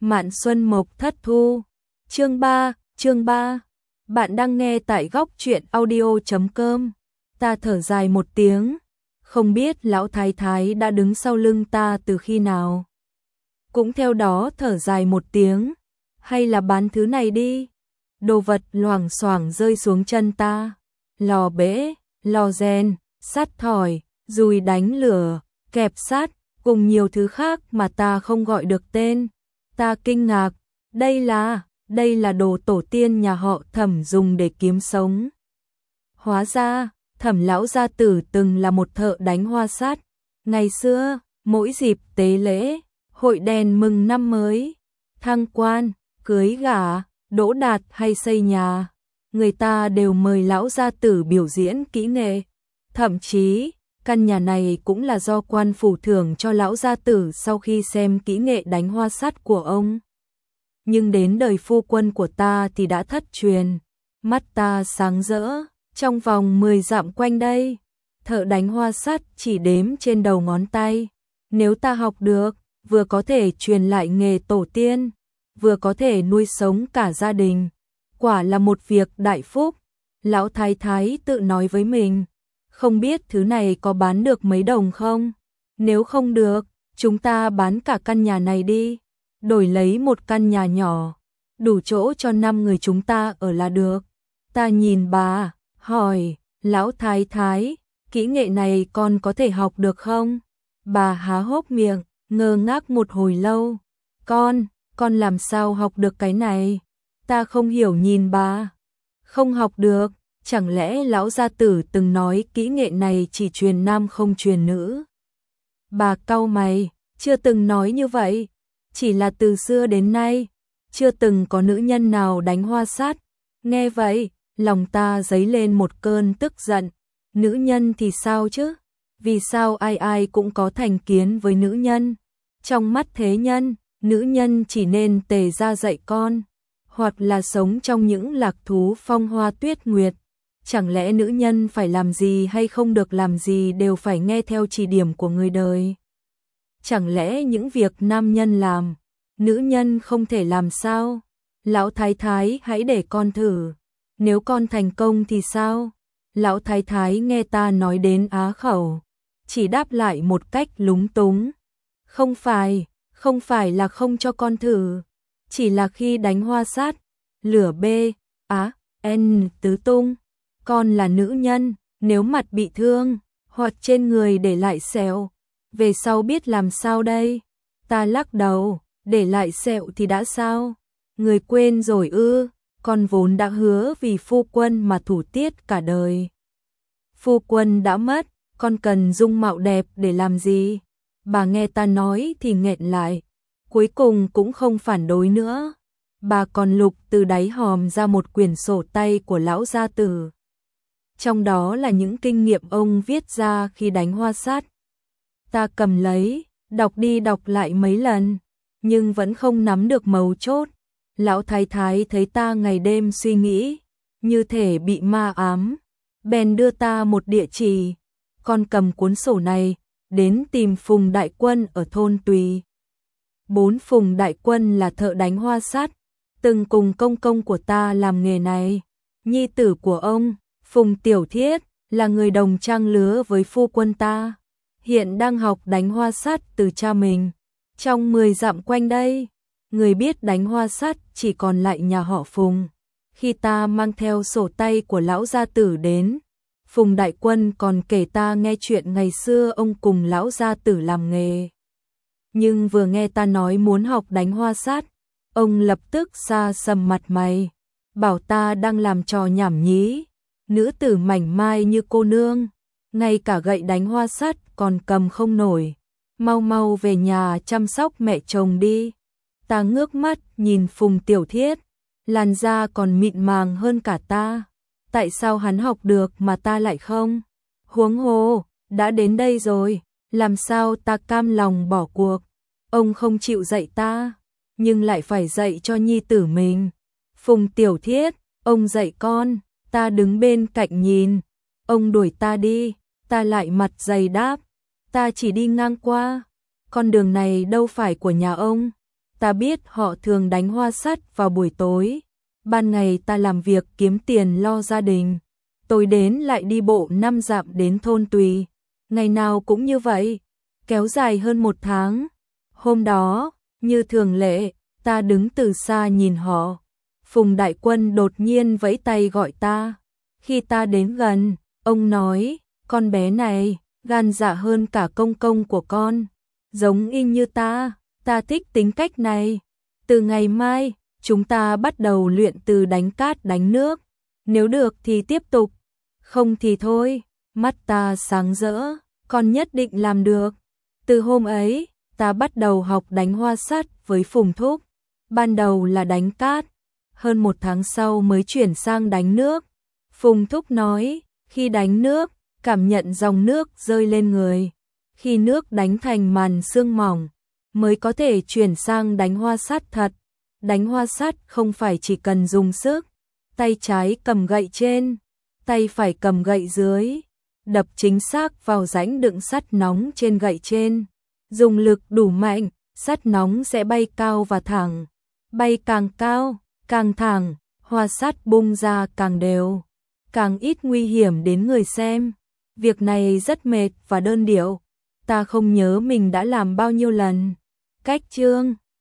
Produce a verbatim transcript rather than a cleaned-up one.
Mạn Xuân Mộc Thất Thu. Chương ba, chương ba. Bạn đang nghe tại góc truyện audio chấm com. Ta thở dài một tiếng, không biết lão thái thái đã đứng sau lưng ta từ khi nào. Cũng theo đó thở dài một tiếng, hay là bán thứ này đi. Đồ vật loảng xoảng rơi xuống chân ta. Lò bể, lò rèn, sắt thỏi, dùi đánh lửa, kẹp sắt, cùng nhiều thứ khác mà ta không gọi được tên. Ta kinh ngạc, đây là, đây là đồ tổ tiên nhà họ Thẩm dùng để kiếm sống. Hóa ra, Thẩm lão gia tử từng là một thợ đánh hoa sắt. Ngày xưa, mỗi dịp tế lễ, hội đèn mừng năm mới, thăng quan, cưới gả, đỗ đạt hay xây nhà, người ta đều mời lão gia tử biểu diễn kỹ nghệ. Thậm chí, căn nhà này cũng là do quan phủ thưởng cho lão gia tử sau khi xem kỹ nghệ đánh hoa sắt của ông. Nhưng đến đời phu quân của ta thì đã thất truyền. Mắt ta sáng rỡ, trong vòng mười dặm quanh đây, thợ đánh hoa sắt chỉ đếm trên đầu ngón tay. Nếu ta học được, vừa có thể truyền lại nghề tổ tiên, vừa có thể nuôi sống cả gia đình. Quả là một việc đại phúc. Lão thái thái tự nói với mình, không biết thứ này có bán được mấy đồng không? Nếu không được, chúng ta bán cả căn nhà này đi, đổi lấy một căn nhà nhỏ, đủ chỗ cho năm người chúng ta ở là được. Ta nhìn bà, hỏi, lão thái thái, kỹ nghệ này con có thể học được không? Bà há hốc miệng, ngơ ngác một hồi lâu. Con, con làm sao học được cái này? Ta không hiểu nhìn bà. Không học được, chẳng lẽ lão gia tử từng nói kỹ nghệ này chỉ truyền nam không truyền nữ? Bà cau mày, chưa từng nói như vậy, chỉ là từ xưa đến nay, chưa từng có nữ nhân nào đánh hoa sắt. Nghe vậy, lòng ta dấy lên một cơn tức giận. Nữ nhân thì sao chứ? Vì sao ai ai cũng có thành kiến với nữ nhân? Trong mắt thế nhân, nữ nhân chỉ nên tề ra dạy con, hoặc là sống trong những lạc thú phong hoa tuyết nguyệt. Chẳng lẽ nữ nhân phải làm gì hay không được làm gì đều phải nghe theo chỉ điểm của người đời? Chẳng lẽ những việc nam nhân làm, nữ nhân không thể làm sao? Lão thái thái hãy để con thử, nếu con thành công thì sao? Lão thái thái nghe ta nói đến á khẩu, chỉ đáp lại một cách lúng túng. Không phải, không phải là không cho con thử, chỉ là khi đánh hoa sắt, lửa B, á, N tứ tung. Con là nữ nhân, nếu mặt bị thương, hoặc trên người để lại sẹo, về sau biết làm sao đây? Ta lắc đầu, để lại sẹo thì đã sao? Người quên rồi ư? Con vốn đã hứa vì phu quân mà thủ tiết cả đời. Phu quân đã mất, con cần dung mạo đẹp để làm gì? Bà nghe ta nói thì nghẹn lại, cuối cùng cũng không phản đối nữa. Bà còn lục từ đáy hòm ra một quyển sổ tay của lão gia tử. Trong đó là những kinh nghiệm ông viết ra khi đánh hoa sắt. Ta cầm lấy, đọc đi đọc lại mấy lần, nhưng vẫn không nắm được mấu chốt. Lão thái thái thấy ta ngày đêm suy nghĩ, như thể bị ma ám, bèn đưa ta một địa chỉ. Con cầm cuốn sổ này, đến tìm Phùng Đại Quân ở thôn Tùy. Bốn Phùng Đại Quân là thợ đánh hoa sắt, từng cùng công công của ta làm nghề này. Nhi tử của ông, Phùng Tiểu Thiết, là người đồng trang lứa với phu quân ta, hiện đang học đánh hoa sắt từ cha mình. Trong mười dặm quanh đây, người biết đánh hoa sắt chỉ còn lại nhà họ Phùng. Khi ta mang theo sổ tay của lão gia tử đến, Phùng Đại Quân còn kể ta nghe chuyện ngày xưa ông cùng lão gia tử làm nghề. Nhưng vừa nghe ta nói muốn học đánh hoa sắt, ông lập tức xa sầm mặt mày, bảo ta đang làm trò nhảm nhí. Nữ tử mảnh mai như cô nương, ngay cả gậy đánh hoa sắt còn cầm không nổi. Mau mau về nhà chăm sóc mẹ chồng đi. Ta ngước mắt nhìn Phùng Tiểu Thiết, làn da còn mịn màng hơn cả ta. Tại sao hắn học được mà ta lại không? Huống hồ, đã đến đây rồi, làm sao ta cam lòng bỏ cuộc? Ông không chịu dạy ta, nhưng lại phải dạy cho nhi tử mình. Phùng Tiểu Thiết, ông dạy con, ta đứng bên cạnh nhìn. Ông đuổi ta đi, ta lại mặt dày đáp, ta chỉ đi ngang qua. Con đường này đâu phải của nhà ông. Ta biết họ thường đánh hoa sắt vào buổi tối. Ban ngày ta làm việc kiếm tiền lo gia đình. Tối đến lại đi bộ năm dặm đến thôn Tùy. Ngày nào cũng như vậy, kéo dài hơn một tháng. Hôm đó, như thường lệ, ta đứng từ xa nhìn họ. Phùng Đại Quân đột nhiên vẫy tay gọi ta. Khi ta đến gần, ông nói, con bé này, gan dạ hơn cả công công của con. Giống y như ta, ta thích tính cách này. Từ ngày mai, chúng ta bắt đầu luyện từ đánh cát đánh nước. Nếu được thì tiếp tục, không thì thôi. Mắt ta sáng rỡ, con nhất định làm được. Từ hôm ấy, ta bắt đầu học đánh hoa sắt với Phùng Thúc. Ban đầu là đánh cát, hơn một tháng sau mới chuyển sang đánh nước. Phùng Thúc nói, khi đánh nước, cảm nhận dòng nước rơi lên người. Khi nước đánh thành màn sương mỏng, mới có thể chuyển sang đánh hoa sắt thật. Đánh hoa sắt không phải chỉ cần dùng sức, tay trái cầm gậy trên, tay phải cầm gậy dưới, đập chính xác vào rãnh đựng sắt nóng trên gậy trên. Dùng lực đủ mạnh, sắt nóng sẽ bay cao và thẳng. Bay càng cao, càng thẳng, hoa sắt bung ra càng đều, càng ít nguy hiểm đến người xem. Việc này rất mệt và đơn điệu. Ta không nhớ mình đã làm bao nhiêu lần. Cách chương